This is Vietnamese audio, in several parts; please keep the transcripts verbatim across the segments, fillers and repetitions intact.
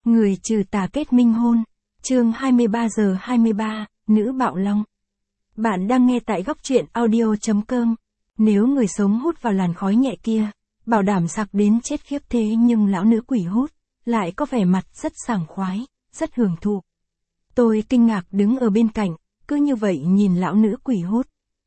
Người trừ tà kết minh hôn. Chương hai mươi ba giờ hai mươi ba, nữ bạo long. Bạn đang nghe tại góc truyện audio chấm com. Nếu người sống hút vào làn khói nhẹ kia, bảo đảm sặc đến chết khiếp, thế nhưng lão nữ quỷ hút, lại có vẻ mặt rất sảng khoái, rất hưởng thụ. Tôi kinh ngạc đứng ở bên cạnh, cứ như vậy nhìn lão nữ quỷ hút.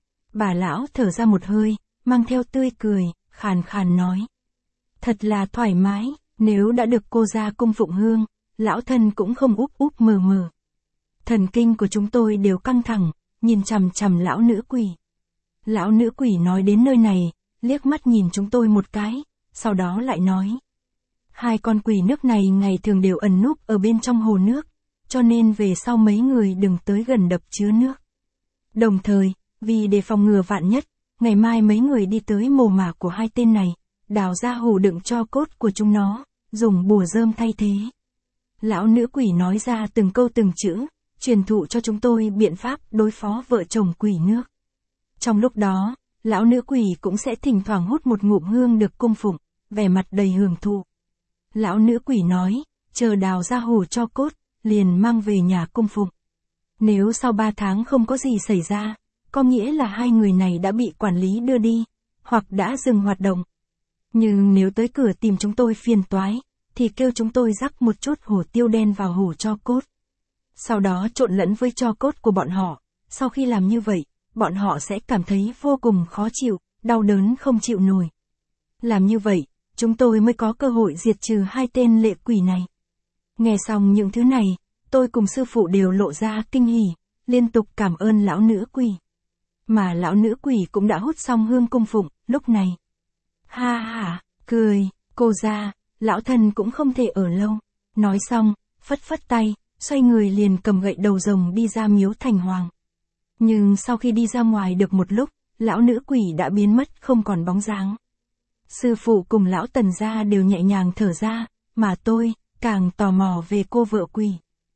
Bà lão thở ra một hơi, mang theo tươi cười, khàn khàn nói. Thật là thoải mái, nếu đã được cô ra cung phụng hương, lão thân cũng không úp úp mờ mờ. Thần kinh của chúng tôi đều căng thẳng, nhìn chằm chằm lão nữ quỷ. Lão nữ quỷ nói đến nơi này, liếc mắt nhìn chúng tôi một cái, sau đó lại nói. Hai con quỷ nước này ngày thường đều ẩn núp ở bên trong hồ nước, cho nên về sau mấy người đừng tới gần đập chứa nước. Đồng thời, vì để phòng ngừa vạn nhất, ngày mai mấy người đi tới mồ mả của hai tên này, đào ra hũ đựng tro cốt của chúng nó, dùng bùa rơm thay thế. Lão nữ quỷ nói ra từng câu từng chữ, truyền thụ cho chúng tôi biện pháp đối phó vợ chồng quỷ nước. Trong lúc đó, lão nữ quỷ cũng sẽ thỉnh thoảng hút một ngụm hương được cung phụng, vẻ mặt đầy hưởng thụ. Lão nữ quỷ nói, chờ đào ra hũ tro cốt, liền mang về nhà cung phụng. Nếu sau ba tháng không có gì xảy ra, có nghĩa là hai người này đã bị quản lý đưa đi, hoặc đã dừng hoạt động. Nhưng nếu tới cửa tìm chúng tôi phiền toái, thì kêu chúng tôi rắc một chút hổ tiêu đen vào hũ tro cốt. Sau đó trộn lẫn với tro cốt của bọn họ, sau khi làm như vậy, bọn họ sẽ cảm thấy vô cùng khó chịu, đau đớn không chịu nổi. Làm như vậy, chúng tôi mới có cơ hội diệt trừ hai tên lệ quỷ này. Nghe xong những thứ này, tôi cùng sư phụ đều lộ ra kinh hỉ, liên tục cảm ơn lão nữ quỷ. Mà lão nữ quỷ cũng đã hút xong hương cung phụng, lúc này. Ha ha, cười, cô ra, lão thân cũng không thể ở lâu. Nói xong, phất phất tay, xoay người liền cầm gậy đầu rồng đi ra miếu thành hoàng. Nhưng sau khi đi ra ngoài được một lúc, lão nữ quỷ đã biến mất không còn bóng dáng. Sư phụ cùng lão tần gia đều nhẹ nhàng thở ra, mà tôi, càng tò mò về cô vợ quỷ.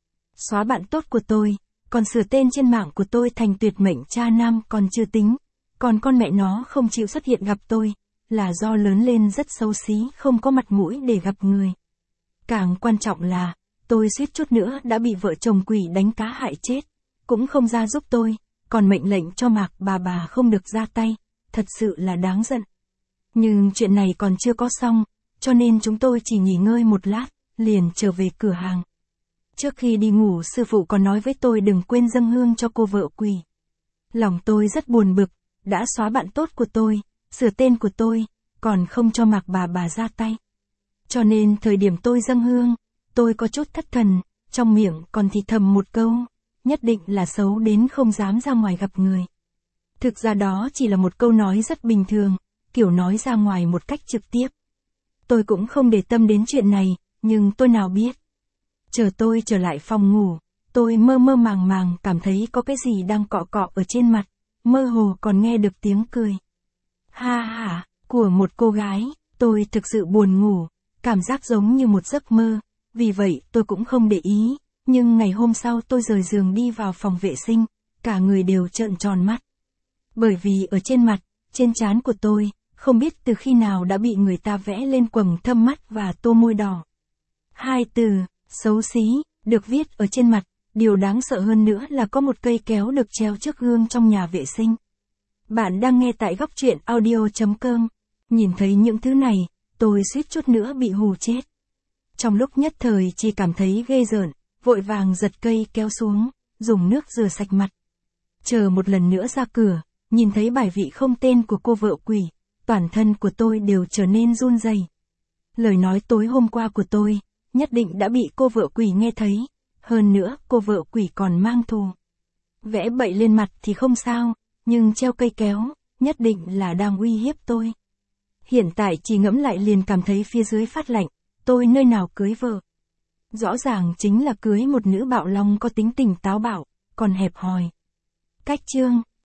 Xóa bạn tốt của tôi, còn sửa tên trên mạng của tôi thành tuyệt mệnh cha nam còn chưa tính, còn con mẹ nó không chịu xuất hiện gặp tôi, là do lớn lên rất xấu xí không có mặt mũi để gặp người. Càng quan trọng là, tôi suýt chút nữa đã bị vợ chồng quỷ đánh cá hại chết, cũng không ra giúp tôi, còn mệnh lệnh cho Mạc bà bà không được ra tay, thật sự là đáng giận. Nhưng chuyện này còn chưa có xong, cho nên chúng tôi chỉ nghỉ ngơi một lát, liền trở về cửa hàng. Trước khi đi ngủ sư phụ còn nói với tôi đừng quên dâng hương cho cô vợ quỷ. Lòng tôi rất buồn bực, đã xóa bạn tốt của tôi, sửa tên của tôi, còn không cho Mạc bà bà ra tay. Cho nên thời điểm tôi dâng hương, tôi có chút thất thần, trong miệng còn thì thầm một câu, nhất định là xấu đến không dám ra ngoài gặp người. Thực ra đó chỉ là một câu nói rất bình thường, kiểu nói ra ngoài một cách trực tiếp. Tôi cũng không để tâm đến chuyện này, nhưng tôi nào biết. Chờ tôi trở lại phòng ngủ, tôi mơ mơ màng màng cảm thấy có cái gì đang cọ cọ ở trên mặt, mơ hồ còn nghe được tiếng cười. Ha ha, của một cô gái, tôi thực sự buồn ngủ, cảm giác giống như một giấc mơ, vì vậy tôi cũng không để ý, nhưng ngày hôm sau tôi rời giường đi vào phòng vệ sinh, cả người đều trợn tròn mắt. Bởi vì ở trên mặt, trên trán của tôi, không biết từ khi nào đã bị người ta vẽ lên quầng thâm mắt và tô môi đỏ. Hai từ, xấu xí, được viết ở trên mặt, điều đáng sợ hơn nữa là có một cây kéo được treo trước gương trong nhà vệ sinh. Bạn đang nghe tại góc truyện audio chấm com. Nhìn thấy những thứ này, tôi suýt chút nữa bị hù chết. Trong lúc nhất thời chỉ cảm thấy ghê rợn, vội vàng giật cây kéo xuống, dùng nước rửa sạch mặt. Chờ một lần nữa ra cửa, nhìn thấy bài vị không tên của cô vợ quỷ, toàn thân của tôi đều trở nên run rẩy. Lời nói tối hôm qua của tôi, nhất định đã bị cô vợ quỷ nghe thấy, hơn nữa cô vợ quỷ còn mang thù. Vẽ bậy lên mặt thì không sao, nhưng treo cây kéo, nhất định là đang uy hiếp tôi. Hiện tại chỉ ngẫm lại liền cảm thấy phía dưới phát lạnh, tôi nơi nào cưới vợ. Rõ ràng chính là cưới một nữ bạo long có tính tình táo bạo, còn hẹp hòi. Cách chương